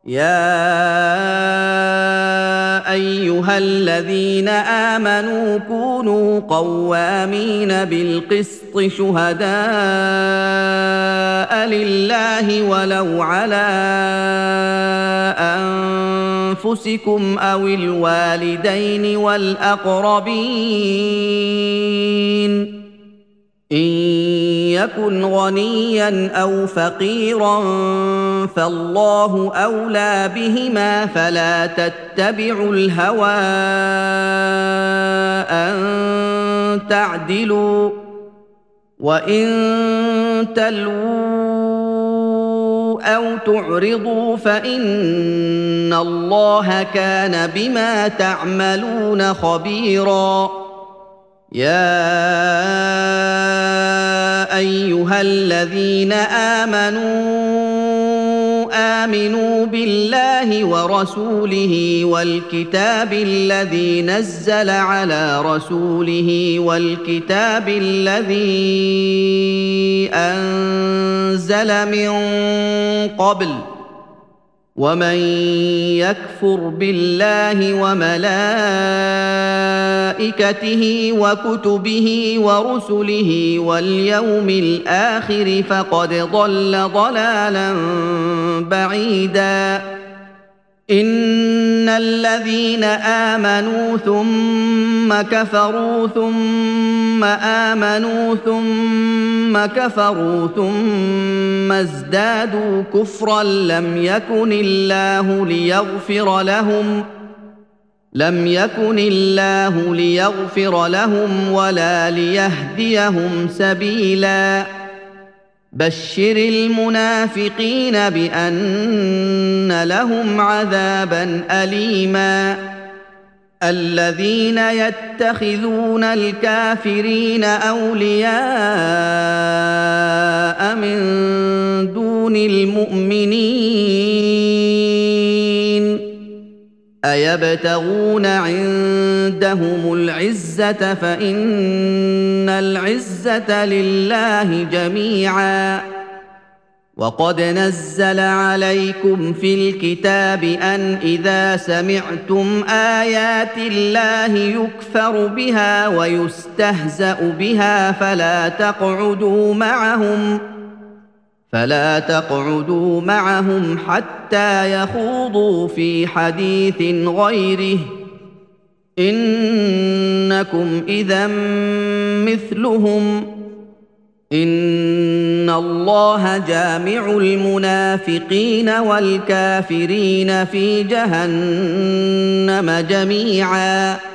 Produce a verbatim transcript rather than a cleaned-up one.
يا ايها الذين امنوا كونوا قوامين بالقسط شهداء لله ولو على انفسكم او الوالدين والاقربين إن يكن غنيا أو فقيرا فالله أولى بهما فلا تتبعوا الهوى أن تعدلوا وإن تلووا أو تعرضوا فإن الله كان بما تعملون خبيراً يا ايها الذين امنوا امنوا بالله ورسوله والكتاب الذي نزل على رسوله والكتاب الذي انزل من قبل ومن يكفر بالله وملائكته وكتبه ورسله واليوم الآخر فقد ضل ضلالا بعيدا إن الذين آمنوا ثم كفروا ثم آمنوا ثم كفروا ثم ازدادوا كفرا لم يكن الله ليغفر لهم لم يكن الله ليغفر لهم ولا ليهديهم سبيلا بشر المنافقين بأن لهم عذابا أليما الذين يتخذون الكافرين أولياء من دون المؤمنين أيبتغون عندهم العزة فإن العزة لله جميعا وقد نزل عليكم في الكتاب أن إذا سمعتم آيات الله يكفر بها ويستهزأ بها فلا تقعدوا معهم فلا تقعدوا معهم حتى يخوضوا في حديث غيره إنكم إذا مثلهم إن الله جامع المنافقين والكافرين في جهنم جميعا